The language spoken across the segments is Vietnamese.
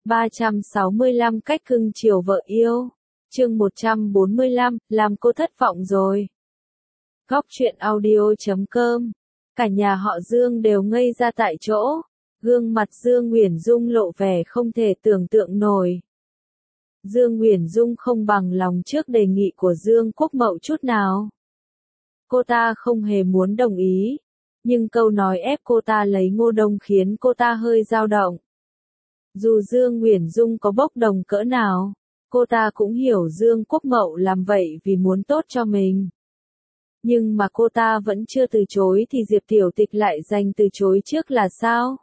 365 cách cưng chiều vợ yêu. Chương 145, làm cô thất vọng rồi. Góc truyện audio.com. Cả nhà họ Dương đều ngây ra tại chỗ. Gương mặt Dương Uyển Dung lộ vẻ không thể tưởng tượng nổi. Dương Uyển Dung không bằng lòng trước đề nghị của Dương Quốc Mậu chút nào. Cô ta không hề muốn đồng ý, nhưng câu nói ép cô ta lấy Ngô Đông khiến cô ta hơi dao động. Dù Dương Uyển Dung có bốc đồng cỡ nào, cô ta cũng hiểu Dương Quốc Mậu làm vậy vì muốn tốt cho mình. Nhưng mà cô ta vẫn chưa từ chối thì Diệp Tiểu Tịch lại giành từ chối trước là sao?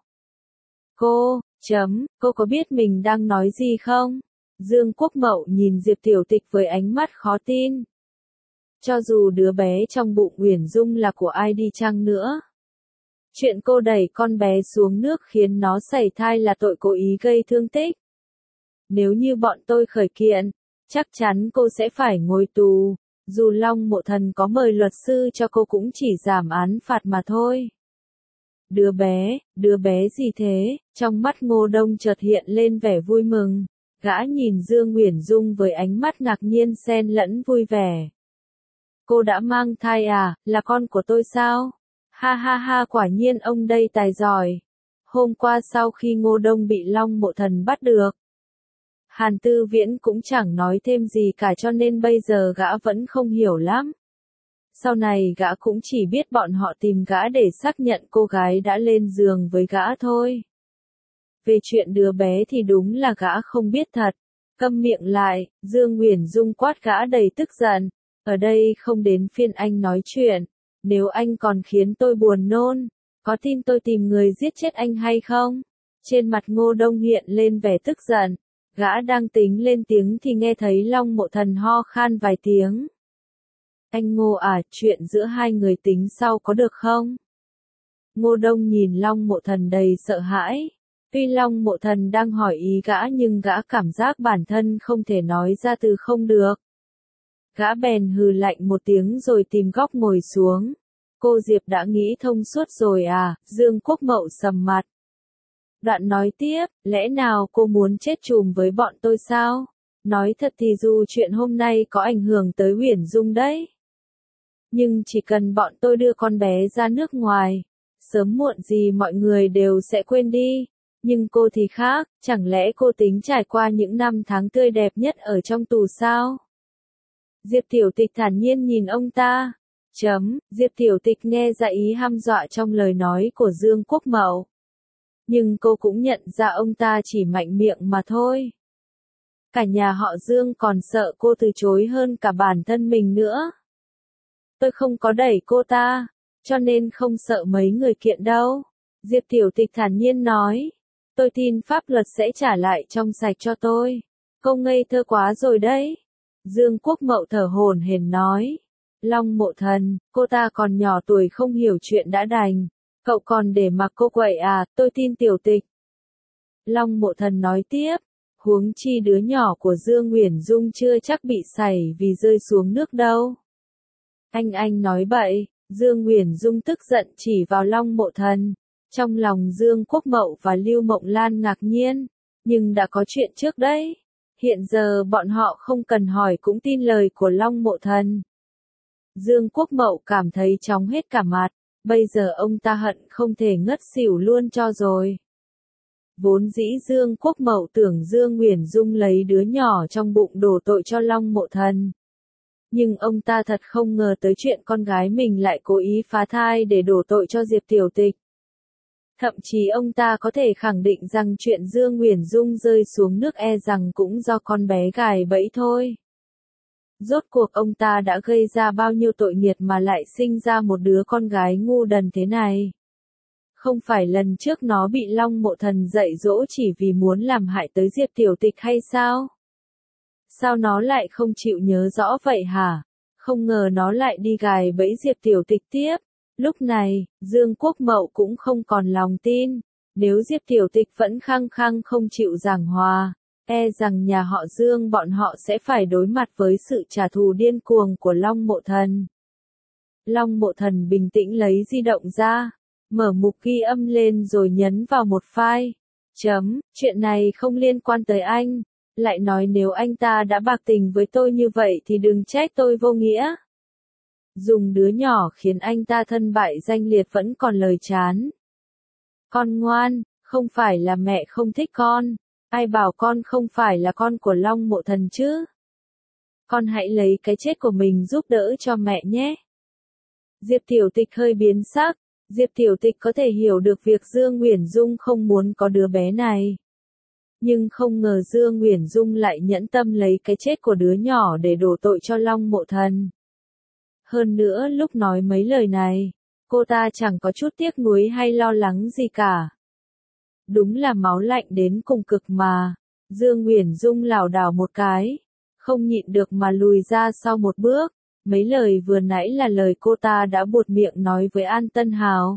Cô có biết mình đang nói gì không? Dương Quốc Mậu nhìn Diệp Tiểu Tịch với ánh mắt khó tin. Cho dù đứa bé trong bụng Uyển Dung là của ai đi chăng nữa, chuyện cô đẩy con bé xuống nước khiến nó sảy thai là tội cố ý gây thương tích. Nếu như bọn tôi khởi kiện, chắc chắn cô sẽ phải ngồi tù, dù Long Mộ Thần có mời luật sư cho cô cũng chỉ giảm án phạt mà thôi. Đứa bé gì thế? Trong mắt Ngô Đông chợt hiện lên vẻ vui mừng, gã nhìn Dương Uyển Dung với ánh mắt ngạc nhiên xen lẫn vui vẻ. Cô đã mang thai à, là con của tôi sao? Ha ha ha, quả nhiên ông đây tài giỏi. Hôm qua sau khi Ngô Đông bị Long Mộ Thần bắt được, Hàn Tư Viễn cũng chẳng nói thêm gì cả cho nên bây giờ gã vẫn không hiểu lắm. Sau này gã cũng chỉ biết bọn họ tìm gã để xác nhận cô gái đã lên giường với gã thôi. Về chuyện đứa bé thì đúng là gã không biết thật. Câm miệng lại, Dương Uyển Dung quát gã đầy tức giận. Ở đây không đến phiên anh nói chuyện. Nếu anh còn khiến tôi buồn nôn, có tin tôi tìm người giết chết anh hay không? Trên mặt Ngô Đông hiện lên vẻ tức giận. Gã đang tính lên tiếng thì nghe thấy Long Mộ Thần ho khan vài tiếng. Anh Ngô à, chuyện giữa hai người tính sau có được không? Ngô Đông nhìn Long Mộ Thần đầy sợ hãi. Tuy Long Mộ Thần đang hỏi ý gã nhưng gã cảm giác bản thân không thể nói ra từ không được. Gã bèn hừ lạnh một tiếng rồi tìm góc ngồi xuống. Cô Diệp đã nghĩ thông suốt rồi à? Dương Quốc Mậu sầm mặt. Đoạn nói tiếp, lẽ nào cô muốn chết chùm với bọn tôi sao? Nói thật thì dù chuyện hôm nay có ảnh hưởng tới Uyển Dung đấy, nhưng chỉ cần bọn tôi đưa con bé ra nước ngoài, sớm muộn gì mọi người đều sẽ quên đi. Nhưng cô thì khác, chẳng lẽ cô tính trải qua những năm tháng tươi đẹp nhất ở trong tù sao? Diệp Tiểu Tịch thản nhiên nhìn ông ta. Diệp Tiểu Tịch nghe ra ý hăm dọa trong lời nói của Dương Quốc Mậu. Nhưng cô cũng nhận ra ông ta chỉ mạnh miệng mà thôi. Cả nhà họ Dương còn sợ cô từ chối hơn cả bản thân mình nữa. Tôi không có đẩy cô ta, cho nên không sợ mấy người kiện đâu. Diệp Tiểu Tịch thản nhiên nói. Tôi tin pháp luật sẽ trả lại trong sạch cho tôi. Cô ngây thơ quá rồi đấy. Dương Quốc Mậu thở hổn hển nói. Long Mộ Thần, cô ta còn nhỏ tuổi không hiểu chuyện đã đành. Cậu còn để mặc cô quậy à, tôi tin Tiểu Tịch. Long Mộ Thần nói tiếp. Huống chi đứa nhỏ của Dương Uyển Dung chưa chắc bị sảy vì rơi xuống nước đâu. Anh nói bậy. Dương Uyển Dung tức giận chỉ vào Long Mộ Thần. Trong lòng Dương Quốc Mậu và Lưu Mộng Lan ngạc nhiên, nhưng đã có chuyện trước đấy. Hiện giờ bọn họ không cần hỏi cũng tin lời của Long Mộ Thần. Dương Quốc Mậu cảm thấy chóng hết cả mặt, bây giờ ông ta hận không thể ngất xỉu luôn cho rồi. Vốn dĩ Dương Quốc Mậu tưởng Dương Uyển Dung lấy đứa nhỏ trong bụng đổ tội cho Long Mộ Thần. Nhưng ông ta thật không ngờ tới chuyện con gái mình lại cố ý phá thai để đổ tội cho Diệp Tiểu Tịch. Thậm chí ông ta có thể khẳng định rằng chuyện Dương Uyển Dung rơi xuống nước e rằng cũng do con bé gài bẫy thôi. Rốt cuộc ông ta đã gây ra bao nhiêu tội nghiệt mà lại sinh ra một đứa con gái ngu đần thế này. Không phải lần trước nó bị Long Mộ Thần dạy dỗ chỉ vì muốn làm hại tới Diệp Tiểu Tịch hay sao? Sao nó lại không chịu nhớ rõ vậy hả? Không ngờ nó lại đi gài bẫy Diệp Tiểu Tịch tiếp. Lúc này, Dương Quốc Mậu cũng không còn lòng tin. Nếu Diệp Tiểu Tịch vẫn khăng khăng không chịu giảng hòa, e rằng nhà họ Dương bọn họ sẽ phải đối mặt với sự trả thù điên cuồng của Long Mộ Thần. Long Mộ Thần bình tĩnh lấy di động ra, mở mục ghi âm lên rồi nhấn vào một file. Chuyện này không liên quan tới anh. Lại nói nếu anh ta đã bạc tình với tôi như vậy thì đừng trách tôi vô nghĩa. Dùng đứa nhỏ khiến anh ta thân bại danh liệt vẫn còn lời chán. Con ngoan, không phải là mẹ không thích con. Ai bảo con không phải là con của Long Mộ Thần chứ? Con hãy lấy cái chết của mình giúp đỡ cho mẹ nhé. Diệp Tiểu Tịch hơi biến sắc. Diệp Tiểu Tịch có thể hiểu được việc Dương Uyển Dung không muốn có đứa bé này. Nhưng không ngờ Dương Uyển Dung lại nhẫn tâm lấy cái chết của đứa nhỏ để đổ tội cho Long Mộ Thần. Hơn nữa lúc nói mấy lời này, cô ta chẳng có chút tiếc nuối hay lo lắng gì cả. Đúng là máu lạnh đến cùng cực mà. Dương Uyển Dung lảo đảo một cái, không nhịn được mà lùi ra sau một bước. Mấy lời vừa nãy là lời cô ta đã buột miệng nói với An Tân Hào.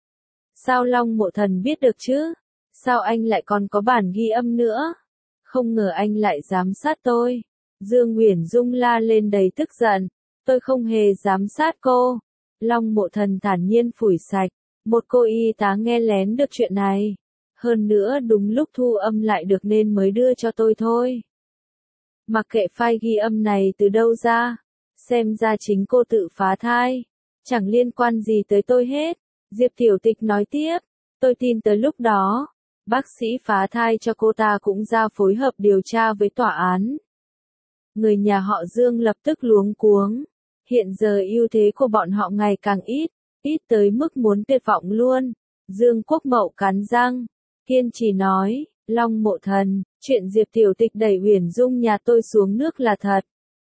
Sao Long Mộ Thần biết được chứ? Sao anh lại còn có bản ghi âm nữa? Không ngờ anh lại giám sát tôi. Dương Uyển Dung la lên đầy tức giận. Tôi không hề giám sát cô. Long Mộ Thần thản nhiên phủi sạch. Một cô y tá nghe lén được chuyện này. Hơn nữa đúng lúc thu âm lại được nên mới đưa cho tôi thôi. Mặc kệ file ghi âm này từ đâu ra. Xem ra chính cô tự phá thai. Chẳng liên quan gì tới tôi hết. Diệp Tiểu Tịch nói tiếp. Tôi tin tới lúc đó, bác sĩ phá thai cho cô ta cũng ra phối hợp điều tra với tòa án. Người nhà họ Dương lập tức luống cuống. Hiện giờ ưu thế của bọn họ ngày càng ít tới mức muốn tuyệt vọng luôn. Dương Quốc Mậu cắn răng, kiên trì nói, Long Mộ Thần, chuyện Diệp Tiểu Tịch đẩy Uyển Dung nhà tôi xuống nước là thật.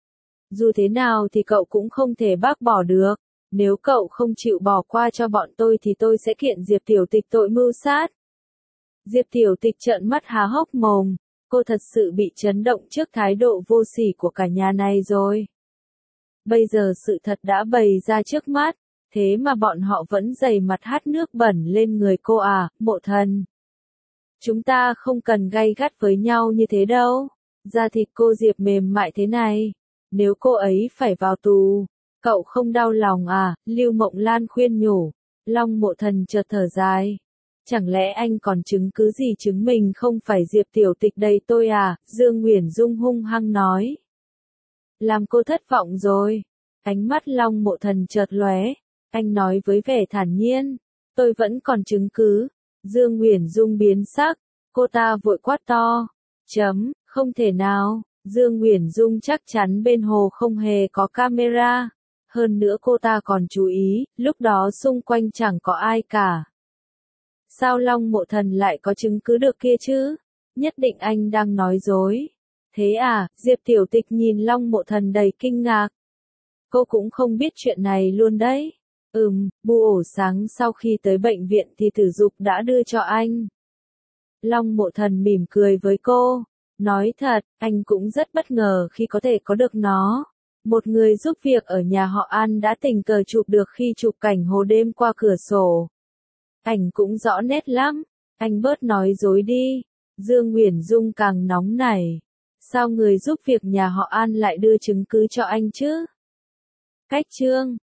Dù thế nào thì cậu cũng không thể bác bỏ được. Nếu cậu không chịu bỏ qua cho bọn tôi thì tôi sẽ kiện Diệp Tiểu Tịch tội mưu sát. Diệp Tiểu Tịch trợn mắt há hốc mồm, cô thật sự bị chấn động trước thái độ vô sỉ của cả nhà này rồi. Bây giờ sự thật đã bày ra trước mắt, thế mà bọn họ vẫn dày mặt hắt nước bẩn lên người cô à, Mộ Thần. Chúng ta không cần gay gắt với nhau như thế đâu, da thịt cô Diệp mềm mại thế này, nếu cô ấy phải vào tù, cậu không đau lòng à, Lưu Mộng Lan khuyên nhủ. Long Mộ Thần chợt thở dài. Chẳng lẽ anh còn chứng cứ gì chứng minh không phải Diệp Tiểu Tịch đầy tôi à, Dương Uyển Dung hung hăng nói. Làm cô thất vọng rồi. Ánh mắt Long Mộ Thần chợt lóe. Anh nói với vẻ thản nhiên. Tôi vẫn còn chứng cứ. Dương Uyển Dung biến sắc. Cô ta vội quát to. Không thể nào. Dương Uyển Dung chắc chắn bên hồ không hề có camera. Hơn nữa cô ta còn chú ý, lúc đó xung quanh chẳng có ai cả. Sao Long Mộ Thần lại có chứng cứ được kia chứ? Nhất định anh đang nói dối. Thế à, Diệp Tiểu Tịch nhìn Long Mộ Thần đầy kinh ngạc. Cô cũng không biết chuyện này luôn đấy. Bu ổ sáng sau khi tới bệnh viện thì Tử Dục đã đưa cho anh. Long Mộ Thần mỉm cười với cô. Nói thật, anh cũng rất bất ngờ khi có thể có được nó. Một người giúp việc ở nhà họ An đã tình cờ chụp được khi chụp cảnh hồ đêm qua cửa sổ. Ảnh cũng rõ nét lắm. Anh bớt nói dối đi. Dương Uyển Dung càng nóng nảy. Sao người giúp việc nhà họ An lại đưa chứng cứ cho anh chứ? Cách chương